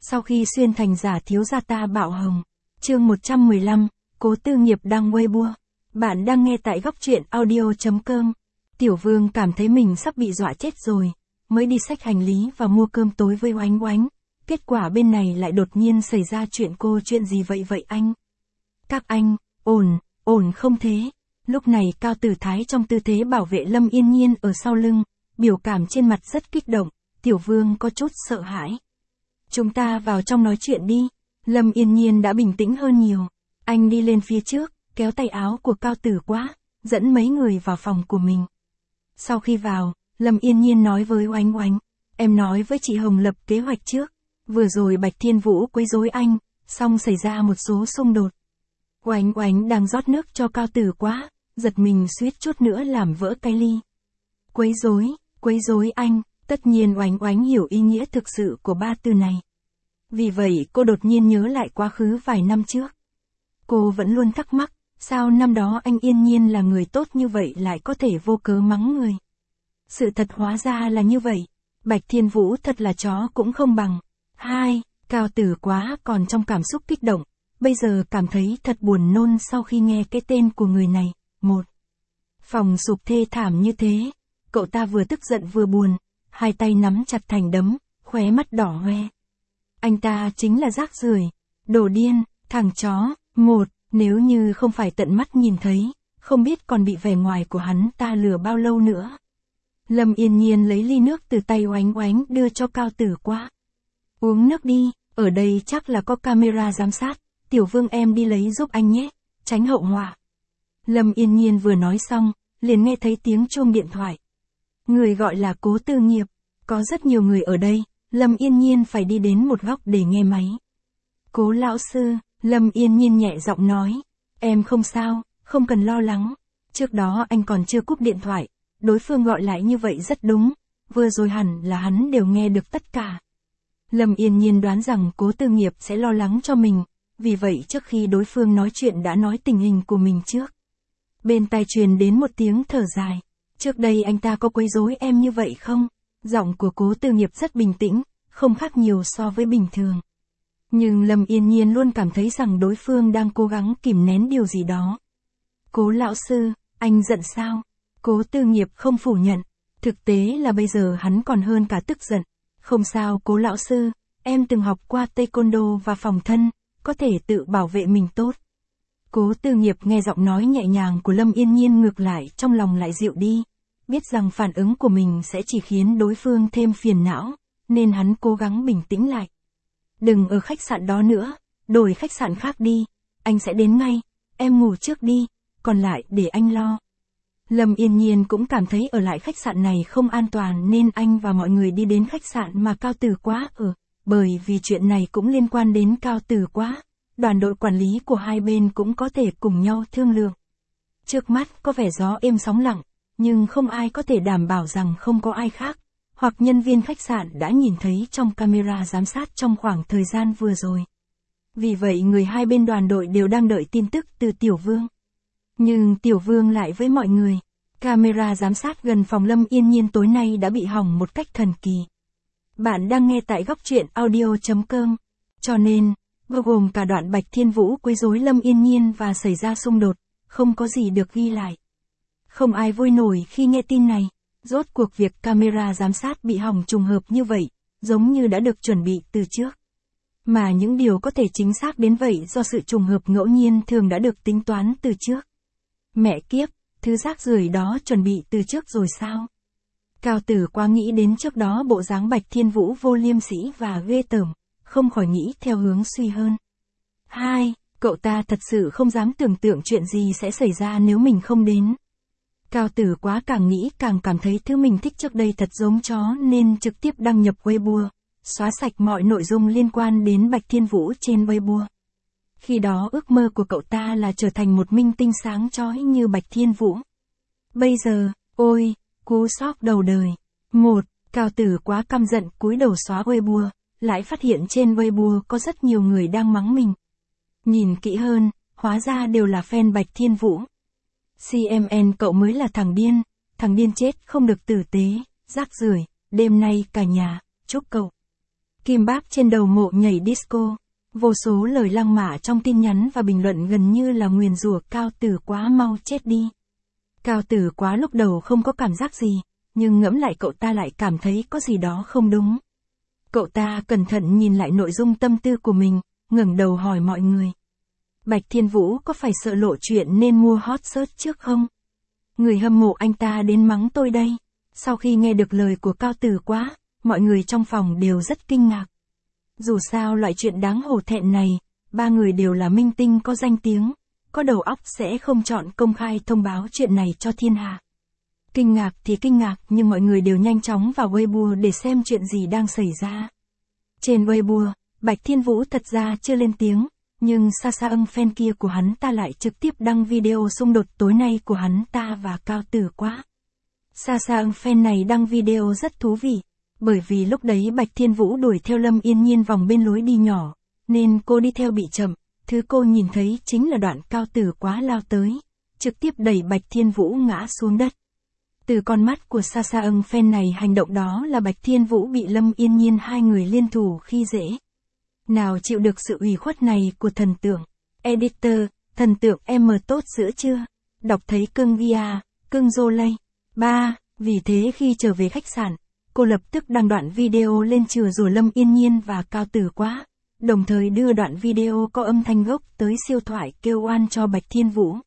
Sau khi xuyên thành giả thiếu gia ta bạo hồng. Chương 115, Cố Tư Nghiệp đăng Weibo. Bạn đang nghe tại góc truyện audio.com. Tiểu Vương cảm thấy mình sắp bị dọa chết rồi, mới đi xách hành lý và mua cơm tối với Oánh Oánh. Kết quả bên này lại đột nhiên xảy ra chuyện gì vậy anh? Các anh, ổn không thế? Lúc này Cao Tử Thái trong tư thế bảo vệ Lâm Yên Nhiên ở sau lưng, biểu cảm trên mặt rất kích động, Tiểu Vương có chút sợ hãi. Chúng ta vào trong nói chuyện đi. Lâm Yên Nhiên đã bình tĩnh hơn nhiều. Anh đi lên phía trước, kéo tay áo của Cao Tử Quá, dẫn mấy người vào phòng của mình. Sau khi vào, Lâm Yên Nhiên nói với Oánh Oánh, em nói với chị Hồng lập kế hoạch trước. Vừa rồi Bạch Thiên Vũ quấy rối anh, xong xảy ra một số xung đột. Oánh Oánh đang rót nước cho Cao Tử Quá, giật mình suýt chút nữa làm vỡ cái ly. Quấy rối anh, tất nhiên Oánh Oánh hiểu ý nghĩa thực sự của ba từ này. Vì vậy cô đột nhiên nhớ lại quá khứ vài năm trước. Cô vẫn luôn thắc mắc, sao năm đó anh Yên Nhiên là người tốt như vậy lại có thể vô cớ mắng người. Sự thật hóa ra là như vậy, Bạch Thiên Vũ thật là chó cũng không bằng. Cao Tử Quá còn trong cảm xúc kích động, bây giờ cảm thấy thật buồn nôn sau khi nghe cái tên của người này. Phòng sụp thê thảm như thế, cậu ta vừa tức giận vừa buồn, hai tay nắm chặt thành đấm, khóe mắt đỏ hoe. Anh ta chính là rác rưởi, đồ điên, thằng chó. Nếu như không phải tận mắt nhìn thấy, không biết còn bị vẻ ngoài của hắn ta lừa bao lâu nữa. Lâm Yên Nhiên lấy ly nước từ tay Oánh Oánh đưa cho Cao Tử Quá. Uống nước đi, ở đây chắc là có camera giám sát, Tiểu Vương em đi lấy giúp anh nhé, tránh hậu họa. Lâm Yên Nhiên vừa nói xong, liền nghe thấy tiếng chuông điện thoại. Người gọi là Cố Tư Nghiệp, có rất nhiều người ở đây, Lâm Yên Nhiên phải đi đến một góc để nghe máy. Cố lão sư, Lâm Yên Nhiên nhẹ giọng nói, em không sao, không cần lo lắng. Trước đó anh còn chưa cúp điện thoại, đối phương gọi lại như vậy rất đúng, vừa rồi hẳn là hắn đều nghe được tất cả. Lâm Yên Nhiên đoán rằng Cố Tư Nghiệp sẽ lo lắng cho mình, vì vậy trước khi đối phương nói chuyện đã nói tình hình của mình trước. Bên tai truyền đến một tiếng thở dài, trước đây anh ta có quấy rối em như vậy không? Giọng của Cố Tư Nghiệp rất bình tĩnh, không khác nhiều so với bình thường. Nhưng Lâm Yên Nhiên luôn cảm thấy rằng đối phương đang cố gắng kìm nén điều gì đó. Cố lão sư, anh giận sao? Cố Tư Nghiệp không phủ nhận, thực tế là bây giờ hắn còn hơn cả tức giận. Không sao Cố lão sư, em từng học qua taekwondo và phòng thân, có thể tự bảo vệ mình tốt. Cố Tư Nghiệp nghe giọng nói nhẹ nhàng của Lâm Yên Nhiên ngược lại trong lòng lại dịu đi. Biết rằng phản ứng của mình sẽ chỉ khiến đối phương thêm phiền não, nên hắn cố gắng bình tĩnh lại. Đừng ở khách sạn đó nữa, đổi khách sạn khác đi, anh sẽ đến ngay, em ngủ trước đi, còn lại để anh lo. Lâm Yên Nhiên cũng cảm thấy ở lại khách sạn này không an toàn nên anh và mọi người đi đến khách sạn mà Cao Tử Quá ở, bởi vì chuyện này cũng liên quan đến Cao Tử Quá, đoàn đội quản lý của hai bên cũng có thể cùng nhau thương lượng. Trước mắt có vẻ gió êm sóng lặng, nhưng không ai có thể đảm bảo rằng không có ai khác, hoặc nhân viên khách sạn đã nhìn thấy trong camera giám sát trong khoảng thời gian vừa rồi. Vì vậy người hai bên đoàn đội đều đang đợi tin tức từ Tiểu Vương. Nhưng Tiểu Vương lại với mọi người, camera giám sát gần phòng Lâm Yên Nhiên tối nay đã bị hỏng một cách thần kỳ. Bạn đang nghe tại góc truyện audio.com, cho nên, bao gồm cả đoạn Bạch Thiên Vũ quấy rối Lâm Yên Nhiên và xảy ra xung đột, không có gì được ghi lại. Không ai vui nổi khi nghe tin này. Rốt cuộc việc camera giám sát bị hỏng trùng hợp như vậy, giống như đã được chuẩn bị từ trước. Mà những điều có thể chính xác đến vậy do sự trùng hợp ngẫu nhiên thường đã được tính toán từ trước. Mẹ kiếp, thứ rác rưởi đó chuẩn bị từ trước rồi sao? Cao Tử Quá nghĩ đến trước đó bộ dáng Bạch Thiên Vũ vô liêm sỉ và ghê tởm, không khỏi nghĩ theo hướng suy hơn. Cậu ta thật sự không dám tưởng tượng chuyện gì sẽ xảy ra nếu mình không đến. Cao Tử Quá càng nghĩ càng cảm thấy thứ mình thích trước đây thật giống chó nên trực tiếp đăng nhập Weibo, xóa sạch mọi nội dung liên quan đến Bạch Thiên Vũ trên Weibo. Khi đó ước mơ của cậu ta là trở thành một minh tinh sáng chói như Bạch Thiên Vũ. Bây giờ, ôi, cú sốc đầu đời. Cao Tử Quá căm giận cúi đầu xóa Weibo, lại phát hiện trên Weibo có rất nhiều người đang mắng mình. Nhìn kỹ hơn, hóa ra đều là fan Bạch Thiên Vũ. CMN cậu mới là thằng điên chết không được tử tế, rác rưởi, đêm nay cả nhà, chúc cậu. Kim Bác trên đầu mộ nhảy disco. Vô số lời lăng mạ trong tin nhắn và bình luận gần như là nguyền rủa Cao Tử Quá mau chết đi. Cao Tử Quá lúc đầu không có cảm giác gì, nhưng ngẫm lại cậu ta lại cảm thấy có gì đó không đúng. Cậu ta cẩn thận nhìn lại nội dung tâm tư của mình, ngẩng đầu hỏi mọi người. Bạch Thiên Vũ có phải sợ lộ chuyện nên mua hot search trước không? Người hâm mộ anh ta đến mắng tôi đây. Sau khi nghe được lời của Cao Tử Quá, mọi người trong phòng đều rất kinh ngạc. Dù sao loại chuyện đáng hổ thẹn này, ba người đều là minh tinh có danh tiếng, có đầu óc sẽ không chọn công khai thông báo chuyện này cho thiên hạ. Kinh ngạc thì kinh ngạc nhưng mọi người đều nhanh chóng vào Weibo để xem chuyện gì đang xảy ra. Trên Weibo, Bạch Thiên Vũ thật ra chưa lên tiếng, nhưng Sasa Ưng fan kia của hắn ta lại trực tiếp đăng video xung đột tối nay của hắn ta và Cao Tử Quá. Sasa Ưng fan này đăng video rất thú vị, bởi vì lúc đấy Bạch Thiên Vũ đuổi theo Lâm Yên Nhiên vòng bên lối đi nhỏ, nên cô đi theo bị chậm, thứ cô nhìn thấy chính là đoạn Cao Tử Quá lao tới, trực tiếp đẩy Bạch Thiên Vũ ngã xuống đất. Từ con mắt của Sasa Ưng fan này hành động đó là Bạch Thiên Vũ bị Lâm Yên Nhiên hai người liên thủ khi dễ. Nào chịu được sự ủy khuất này của thần tượng. Editor, thần tượng em tốt sữa chưa? Đọc thấy cưng Gia, cưng Zolay. 3. Vì thế khi trở về khách sạn, cô lập tức đăng đoạn video lên chừa rủa Lâm Yên Nhiên và Cao Tử Quá, đồng thời đưa đoạn video có âm thanh gốc tới siêu thoại kêu oan cho Bạch Thiên Vũ.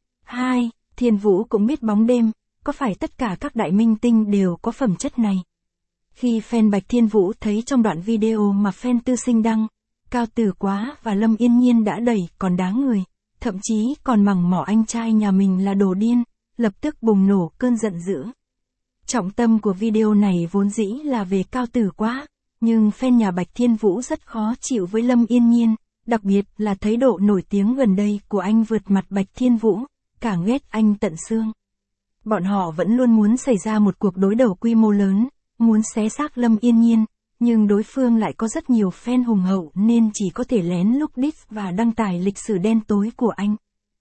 2. Thiên Vũ cũng biết bóng đêm, có phải tất cả các đại minh tinh đều có phẩm chất này? Khi fan Bạch Thiên Vũ thấy trong đoạn video mà fan Tư Sinh đăng, Cao Tử Quá và Lâm Yên Nhiên đã đẩy còn đáng người, thậm chí còn mắng mỏ anh trai nhà mình là đồ điên, lập tức bùng nổ cơn giận dữ. Trọng tâm của video này vốn dĩ là về Cao Tử Quá, nhưng fan nhà Bạch Thiên Vũ rất khó chịu với Lâm Yên Nhiên, đặc biệt là thấy độ nổi tiếng gần đây của anh vượt mặt Bạch Thiên Vũ, càng ghét anh tận xương. Bọn họ vẫn luôn muốn xảy ra một cuộc đối đầu quy mô lớn, muốn xé xác Lâm Yên Nhiên, nhưng đối phương lại có rất nhiều fan hùng hậu nên chỉ có thể lén lút diss và đăng tải lịch sử đen tối của anh.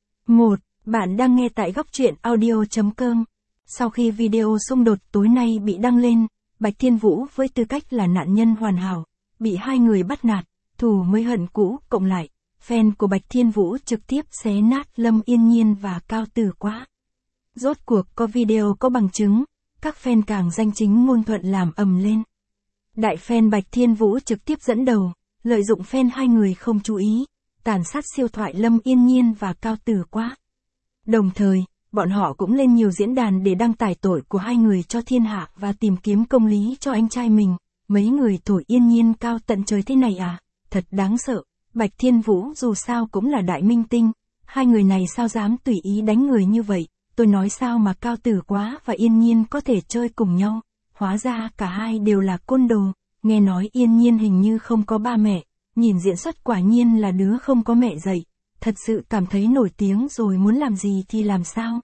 1. Bạn đang nghe tại góc truyện audio.com. Sau khi video xung đột tối nay bị đăng lên, Bạch Thiên Vũ với tư cách là nạn nhân hoàn hảo, bị hai người bắt nạt, thù mới hận cũ cộng lại, fan của Bạch Thiên Vũ trực tiếp xé nát Lâm Yên Nhiên và Cao Tử Quá. Rốt cuộc có video có bằng chứng, các fan càng danh chính ngôn thuận làm ầm lên. Đại fan Bạch Thiên Vũ trực tiếp dẫn đầu, lợi dụng fan hai người không chú ý, tàn sát siêu thoại Lâm Yên Nhiên và Cao Tử Quá. Đồng thời, bọn họ cũng lên nhiều diễn đàn để đăng tải tội của hai người cho thiên hạ và tìm kiếm công lý cho anh trai mình. Mấy người thổi Yên Nhiên cao tận trời thế này à, thật đáng sợ. Bạch Thiên Vũ dù sao cũng là đại minh tinh, hai người này sao dám tùy ý đánh người như vậy. Tôi nói sao mà Cao Tử Quá và Yên Nhiên có thể chơi cùng nhau, hóa ra cả hai đều là côn đồ, nghe nói Yên Nhiên hình như không có ba mẹ, nhìn diễn xuất quả nhiên là đứa không có mẹ dạy, thật sự cảm thấy nổi tiếng rồi muốn làm gì thì làm sao.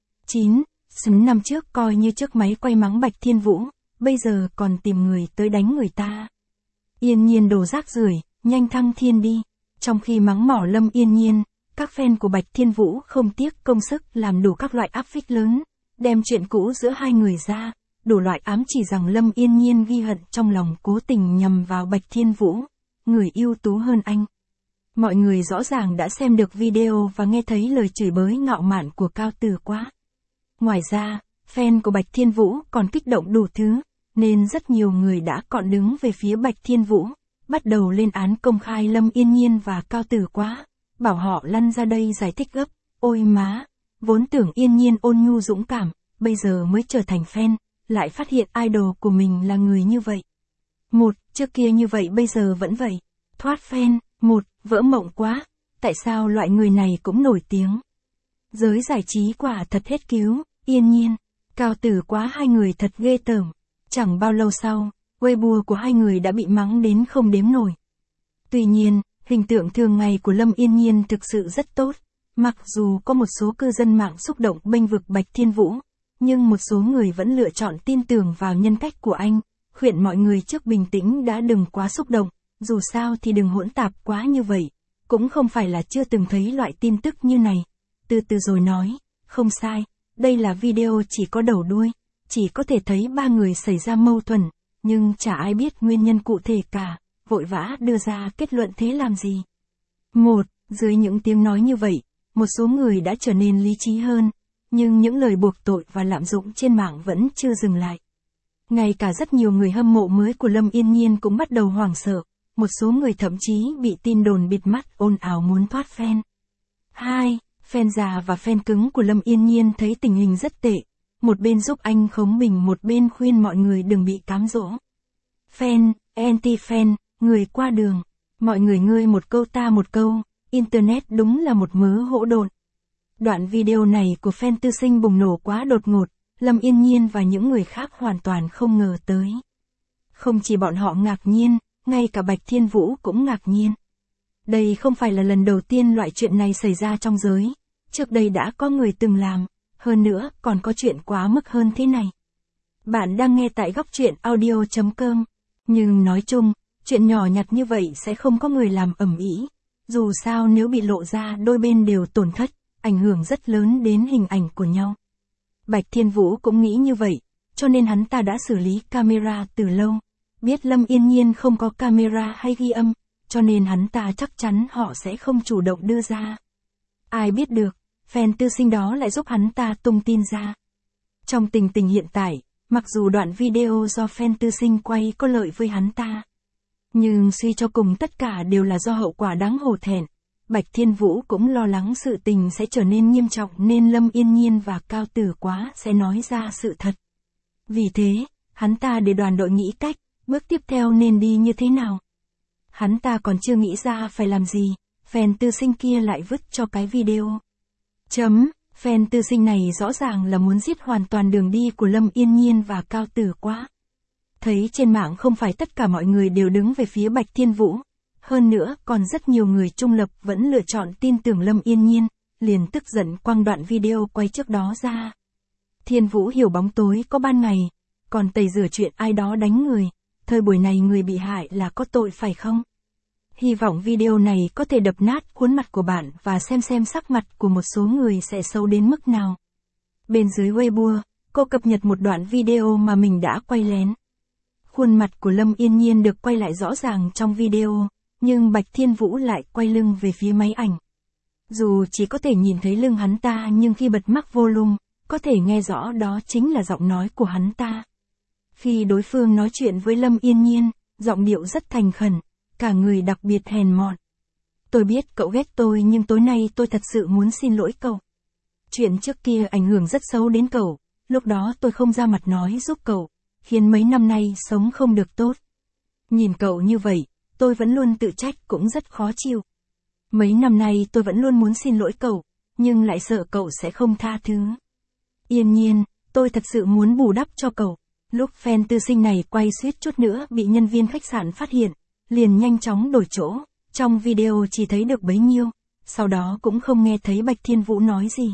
9. Năm trước coi như chiếc máy quay mắng Bạch Thiên Vũ, bây giờ còn tìm người tới đánh người ta. Yên Nhiên đồ rác rưởi, nhanh thăng thiên đi, trong khi mắng mỏ Lâm Yên Nhiên. Các fan của Bạch Thiên Vũ không tiếc công sức làm đủ các loại áp phích lớn, đem chuyện cũ giữa hai người ra, đủ loại ám chỉ rằng Lâm Yên Nhiên ghi hận trong lòng cố tình nhằm vào Bạch Thiên Vũ, người ưu tú hơn anh. Mọi người rõ ràng đã xem được video và nghe thấy lời chửi bới ngạo mạn của Cao Tử Quá. Ngoài ra, fan của Bạch Thiên Vũ còn kích động đủ thứ, nên rất nhiều người đã cọn đứng về phía Bạch Thiên Vũ, bắt đầu lên án công khai Lâm Yên Nhiên và Cao Tử Quá. Bảo họ lăn ra đây giải thích gấp, ôi má, vốn tưởng Yên Nhiên ôn nhu dũng cảm, bây giờ mới trở thành fan, lại phát hiện idol của mình là người như vậy. 1. Trước kia như vậy bây giờ vẫn vậy. Thoát fan. 1. Vỡ mộng quá, tại sao loại người này cũng nổi tiếng. Giới giải trí quả thật hết cứu, Yên Nhiên, Cao Tử Quá hai người thật ghê tởm. Chẳng bao lâu sau, Weibo của hai người đã bị mắng đến không đếm nổi. Tuy nhiên, hình tượng thường ngày của Lâm Yên Nhiên thực sự rất tốt, mặc dù có một số cư dân mạng xúc động bênh vực Bạch Thiên Vũ, nhưng một số người vẫn lựa chọn tin tưởng vào nhân cách của anh, khuyên mọi người trước bình tĩnh đã đừng quá xúc động, dù sao thì đừng hỗn tạp quá như vậy, cũng không phải là chưa từng thấy loại tin tức như này, từ từ rồi nói, không sai, đây là video chỉ có đầu đuôi, chỉ có thể thấy ba người xảy ra mâu thuẫn, nhưng chả ai biết nguyên nhân cụ thể cả, vội vã đưa ra kết luận thế làm gì. Dưới những tiếng nói như vậy, một số người đã trở nên lý trí hơn, nhưng những lời buộc tội và lạm dụng trên mạng vẫn chưa dừng lại. Ngay cả rất nhiều người hâm mộ mới của Lâm Yên Nhiên cũng bắt đầu hoảng sợ, một số người thậm chí bị tin đồn bịt mắt ồn ào muốn thoát fan. 2. Fan già và fan cứng của Lâm Yên Nhiên thấy tình hình rất tệ, một bên giúp anh khống bình, một bên khuyên mọi người đừng bị cám dỗ. Fan, anti-fan, người qua đường, mọi người ngươi một câu ta một câu, Internet đúng là một mớ hỗn độn. Đoạn video này của fan Tư Sinh bùng nổ quá đột ngột, Lâm Yên Nhiên và những người khác hoàn toàn không ngờ tới. Không chỉ bọn họ ngạc nhiên, ngay cả Bạch Thiên Vũ cũng ngạc nhiên. Đây không phải là lần đầu tiên loại chuyện này xảy ra trong giới, trước đây đã có người từng làm, hơn nữa còn có chuyện quá mức hơn thế này. Bạn đang nghe tại góc truyện audio.com, nhưng nói chung, chuyện nhỏ nhặt như vậy sẽ không có người làm ầm ĩ. Dù sao nếu bị lộ ra đôi bên đều tổn thất, ảnh hưởng rất lớn đến hình ảnh của nhau. Bạch Thiên Vũ cũng nghĩ như vậy, cho nên hắn ta đã xử lý camera từ lâu. Biết Lâm Yên Nhiên không có camera hay ghi âm, cho nên hắn ta chắc chắn họ sẽ không chủ động đưa ra. Ai biết được, fan Tư Sinh đó lại giúp hắn ta tung tin ra. Trong tình hình hiện tại, mặc dù đoạn video do fan Tư Sinh quay có lợi với hắn ta, nhưng suy cho cùng tất cả đều là do hậu quả đáng hổ thẹn. Bạch Thiên Vũ cũng lo lắng sự tình sẽ trở nên nghiêm trọng nên Lâm Yên Nhiên và Cao Tử Quá sẽ nói ra sự thật. Vì thế, hắn ta để đoàn đội nghĩ cách, bước tiếp theo nên đi như thế nào. Hắn ta còn chưa nghĩ ra phải làm gì, fan Tư Sinh kia lại vứt cho cái video. Fan Tư Sinh này rõ ràng là muốn giết hoàn toàn đường đi của Lâm Yên Nhiên và Cao Tử Quá. Thấy trên mạng không phải tất cả mọi người đều đứng về phía Bạch Thiên Vũ. Hơn nữa, còn rất nhiều người trung lập vẫn lựa chọn tin tưởng Lâm Yên Nhiên, liền tức giận quăng đoạn video quay trước đó ra. Thiên Vũ hiểu bóng tối có ban ngày, còn tẩy rửa chuyện ai đó đánh người, thời buổi này người bị hại là có tội phải không? Hy vọng video này có thể đập nát khuôn mặt của bạn và xem sắc mặt của một số người sẽ xấu đến mức nào. Bên dưới Weibo, cô cập nhật một đoạn video mà mình đã quay lén. Khuôn mặt của Lâm Yên Nhiên được quay lại rõ ràng trong video, nhưng Bạch Thiên Vũ lại quay lưng về phía máy ảnh. Dù chỉ có thể nhìn thấy lưng hắn ta nhưng khi bật max volume, có thể nghe rõ đó chính là giọng nói của hắn ta. Khi đối phương nói chuyện với Lâm Yên Nhiên, giọng điệu rất thành khẩn, cả người đặc biệt hèn mọn. Tôi biết cậu ghét tôi nhưng tối nay tôi thật sự muốn xin lỗi cậu. Chuyện trước kia ảnh hưởng rất xấu đến cậu, lúc đó tôi không ra mặt nói giúp cậu, khiến mấy năm nay sống không được tốt. Nhìn cậu như vậy, tôi vẫn luôn tự trách cũng rất khó chịu. Mấy năm nay tôi vẫn luôn muốn xin lỗi cậu, nhưng lại sợ cậu sẽ không tha thứ. Yên Nhiên, tôi thật sự muốn bù đắp cho cậu. Lúc fan Tư Sinh này quay suýt chút nữa bị nhân viên khách sạn phát hiện, liền nhanh chóng đổi chỗ, trong video chỉ thấy được bấy nhiêu, sau đó cũng không nghe thấy Bạch Thiên Vũ nói gì.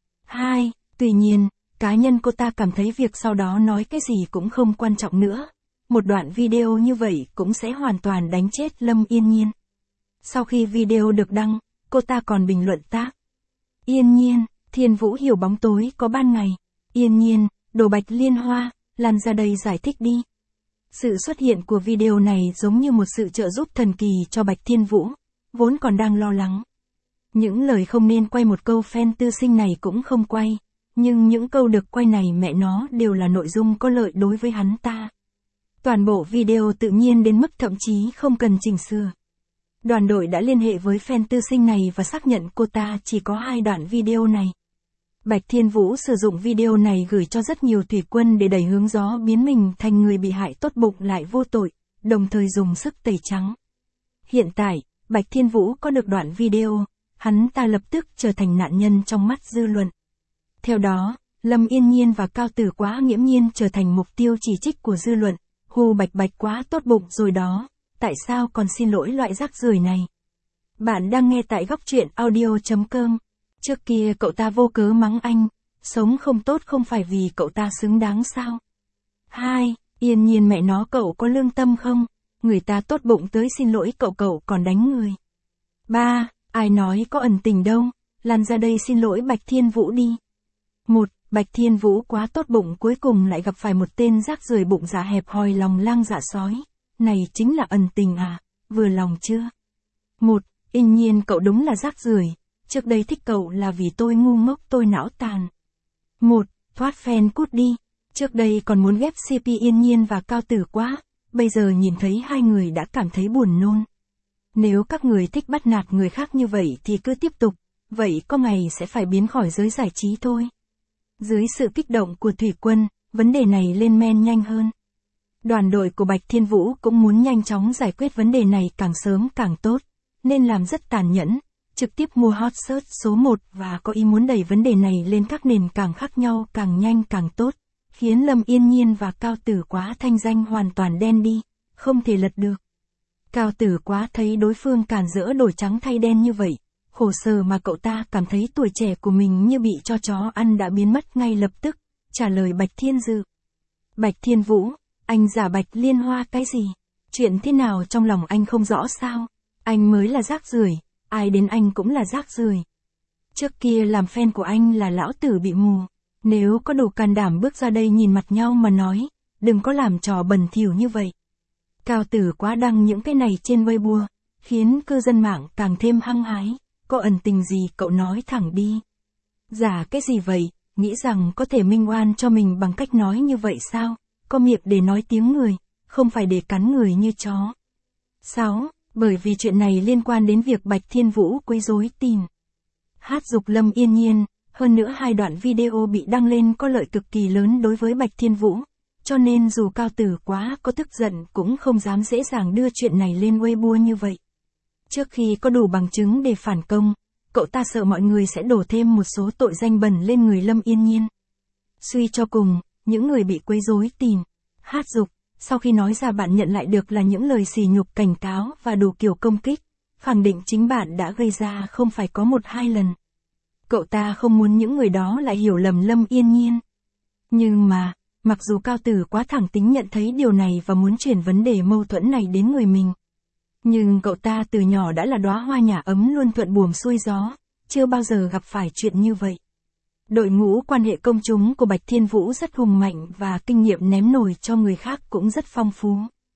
2. Tuy nhiên, cá nhân cô ta cảm thấy việc sau đó nói cái gì cũng không quan trọng nữa. Một đoạn video như vậy cũng sẽ hoàn toàn đánh chết Lâm Yên Nhiên. Sau khi video được đăng, cô ta còn bình luận tác. Yên Nhiên, Thiên Vũ hiểu bóng tối có ban ngày. Yên Nhiên, đồ Bạch Liên Hoa, lan ra đây giải thích đi. Sự xuất hiện của video này giống như một sự trợ giúp thần kỳ cho Bạch Thiên Vũ, vốn còn đang lo lắng. Những lời không nên quay một câu fan Tư Sinh này cũng không quay, nhưng những câu được quay này mẹ nó đều là nội dung có lợi đối với hắn ta. Toàn bộ video tự nhiên đến mức thậm chí không cần chỉnh sửa. Đoàn đội đã liên hệ với fan Tư Sinh này và xác nhận cô ta chỉ có 2 đoạn video này. Bạch Thiên Vũ sử dụng video này gửi cho rất nhiều thủy quân để đẩy hướng gió biến mình thành người bị hại tốt bụng lại vô tội, đồng thời dùng sức tẩy trắng. Hiện tại, Bạch Thiên Vũ có được đoạn video, hắn ta lập tức trở thành nạn nhân trong mắt dư luận. Theo đó, Lâm Yên Nhiên và Cao Tử Quá nghiễm nhiên trở thành mục tiêu chỉ trích của dư luận. Hù Bạch quá tốt bụng rồi đó, tại sao còn xin lỗi loại rác rưởi này? Bạn đang nghe tại góc truyện audio.com. Trước kia cậu ta vô cớ mắng anh, sống không tốt không phải vì cậu ta xứng đáng sao? 2. Yên Nhiên mẹ nó cậu có lương tâm không? Người ta tốt bụng tới xin lỗi cậu còn đánh người. 3. Ai nói có ẩn tình đâu, lan ra đây xin lỗi Bạch Thiên Vũ đi. 1. Bạch Thiên Vũ quá tốt bụng cuối cùng lại gặp phải một tên rác rưởi bụng dạ hẹp hòi lòng lang dạ sói. Này chính là ẩn tình à, vừa lòng chưa? 1. Yên Nhiên cậu đúng là rác rưởi. Trước đây thích cậu là vì tôi ngu ngốc tôi não tàn. 1. Thoát fan cút đi. Trước đây còn muốn ghép CP Yên Nhiên và Cao Tử quá, bây giờ nhìn thấy hai người đã cảm thấy buồn nôn. Nếu các người thích bắt nạt người khác như vậy thì cứ tiếp tục, vậy có ngày sẽ phải biến khỏi giới giải trí thôi. Dưới sự kích động của Thủy Quân, vấn đề này lên men nhanh hơn. Đoàn đội của Bạch Thiên Vũ cũng muốn nhanh chóng giải quyết vấn đề này càng sớm càng tốt, nên làm rất tàn nhẫn, trực tiếp mua hot search số 1 và có ý muốn đẩy vấn đề này lên các nền càng khác nhau càng nhanh càng tốt, khiến Lâm Yên Nhiên và Cao Tử Quá thanh danh hoàn toàn đen đi, không thể lật được. Cao Tử Quá thấy đối phương càn rỡ đổi trắng thay đen như vậy, khổ sở mà cậu ta cảm thấy tuổi trẻ của mình như bị cho chó ăn đã biến mất ngay lập tức, trả lời Bạch Thiên Dự. Bạch Thiên Vũ, anh giả Bạch Liên Hoa cái gì? Chuyện thế nào trong lòng anh không rõ sao? Anh mới là rác rưởi, ai đến anh cũng là rác rưởi. Trước kia làm fan của anh là lão tử bị mù, nếu có đủ can đảm bước ra đây nhìn mặt nhau mà nói, đừng có làm trò bẩn thỉu như vậy. Cao Tử Quá đăng những cái này trên Weibo, khiến cư dân mạng càng thêm hăng hái, có ẩn tình gì cậu nói thẳng đi. Giả cái gì vậy, nghĩ rằng có thể minh oan cho mình bằng cách nói như vậy sao, có miệng để nói tiếng người, không phải để cắn người như chó. 6. Bởi vì chuyện này liên quan đến việc Bạch Thiên Vũ quấy rối tin. Hát dục Lâm Yên Nhiên, hơn nữa hai đoạn video bị đăng lên có lợi cực kỳ lớn đối với Bạch Thiên Vũ, cho nên dù Cao Tử Quá có tức giận cũng không dám dễ dàng đưa chuyện này lên Weibo như vậy. Trước khi có đủ bằng chứng để phản công, cậu ta sợ mọi người sẽ đổ thêm một số tội danh bẩn lên người Lâm Yên Nhiên. Suy cho cùng, những người bị quấy rối tin, hát dục, sau khi nói ra bạn nhận lại được là những lời sỉ nhục cảnh cáo và đủ kiểu công kích, khẳng định chính bạn đã gây ra không phải có 1-2 lần. Cậu ta không muốn những người đó lại hiểu lầm Lâm Yên Nhiên. Nhưng mà, mặc dù Cao Tử Quá thẳng tính nhận thấy điều này và muốn chuyển vấn đề mâu thuẫn này đến người mình, nhưng cậu ta từ nhỏ đã là đóa hoa nhà ấm luôn thuận buồm xuôi gió, chưa bao giờ gặp phải chuyện như vậy. Đội ngũ quan hệ công chúng của Bạch Thiên Vũ rất hùng mạnh và kinh nghiệm ném nổi cho người khác cũng rất phong phú.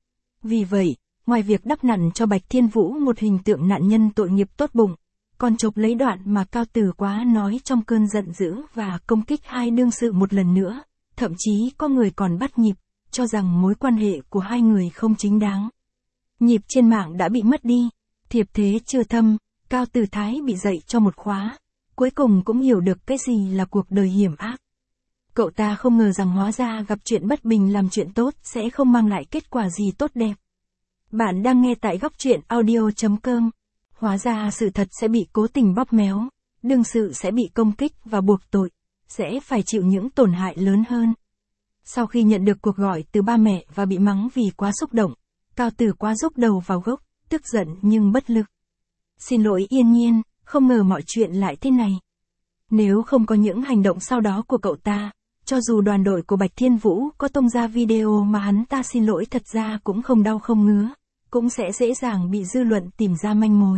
Vì vậy, ngoài việc đắp nặn cho Bạch Thiên Vũ một hình tượng nạn nhân tội nghiệp tốt bụng, còn chụp lấy đoạn mà Cao Tử Quá nói trong cơn giận dữ và công kích hai đương sự một lần nữa, thậm chí có người còn bắt nhịp, cho rằng mối quan hệ của hai người không chính đáng. Nhịp trên mạng đã bị mất đi, thiệp thế chưa thâm, Cao Tử Thái bị dạy cho một khóa, cuối cùng cũng hiểu được cái gì là cuộc đời hiểm ác. Cậu ta không ngờ rằng hóa ra gặp chuyện bất bình làm chuyện tốt sẽ không mang lại kết quả gì tốt đẹp. Bạn đang nghe tại góc truyện audio.com. Hóa ra sự thật sẽ bị cố tình bóp méo, đương sự sẽ bị công kích và buộc tội, sẽ phải chịu những tổn hại lớn hơn. Sau khi nhận được cuộc gọi từ ba mẹ và bị mắng vì quá xúc động, Cao Tử Quá rúc đầu vào gốc, tức giận nhưng bất lực. Xin lỗi Yên Nhiên, không ngờ mọi chuyện lại thế này. Nếu không có những hành động sau đó của cậu ta, cho dù đoàn đội của Bạch Thiên Vũ có tung ra video mà hắn ta xin lỗi thật ra cũng không đau không ngứa, cũng sẽ dễ dàng bị dư luận tìm ra manh mối.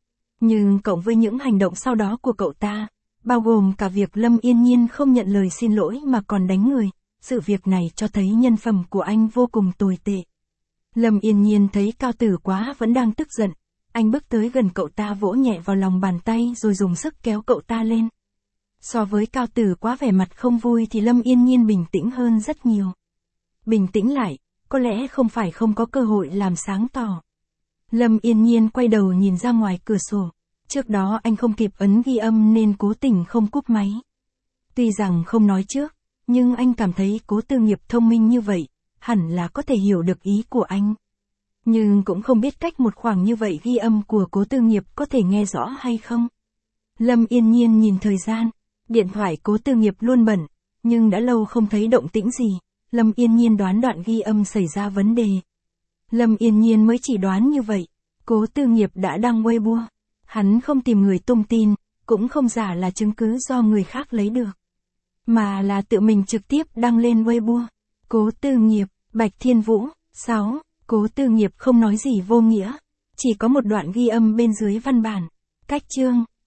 Nhưng cộng với những hành động sau đó của cậu ta, bao gồm cả việc Lâm Yên Nhiên không nhận lời xin lỗi mà còn đánh người, sự việc này cho thấy nhân phẩm của anh vô cùng tồi tệ. Lâm Yên Nhiên thấy Cao Tử Quá vẫn đang tức giận, anh bước tới gần cậu ta vỗ nhẹ vào lòng bàn tay rồi dùng sức kéo cậu ta lên. So với Cao Tử Quá vẻ mặt không vui thì Lâm Yên Nhiên bình tĩnh hơn rất nhiều. Bình tĩnh lại, có lẽ không phải không có cơ hội làm sáng tỏ. Lâm Yên Nhiên quay đầu nhìn ra ngoài cửa sổ, trước đó anh không kịp ấn ghi âm nên cố tình không cúp máy. Tuy rằng không nói trước, nhưng anh cảm thấy Cố Tư Nghiệp thông minh như vậy, hẳn là có thể hiểu được ý của anh. Nhưng cũng không biết cách một khoảng như vậy ghi âm của Cố Tư Nghiệp có thể nghe rõ hay không. Lâm Yên Nhiên nhìn thời gian, điện thoại Cố Tư Nghiệp luôn bận, nhưng đã lâu không thấy động tĩnh gì, Lâm Yên Nhiên đoán đoạn ghi âm xảy ra vấn đề. Lâm Yên Nhiên mới chỉ đoán như vậy, Cố Tư Nghiệp đã đăng Weibo, hắn không tìm người tung tin, cũng không giả là chứng cứ do người khác lấy được, mà là tự mình trực tiếp đăng lên Weibo. Cố Tư Nghiệp, Bạch Thiên Vũ. 6. Cố Tư Nghiệp không nói gì vô nghĩa, chỉ có một đoạn ghi âm bên dưới văn bản. Cách chương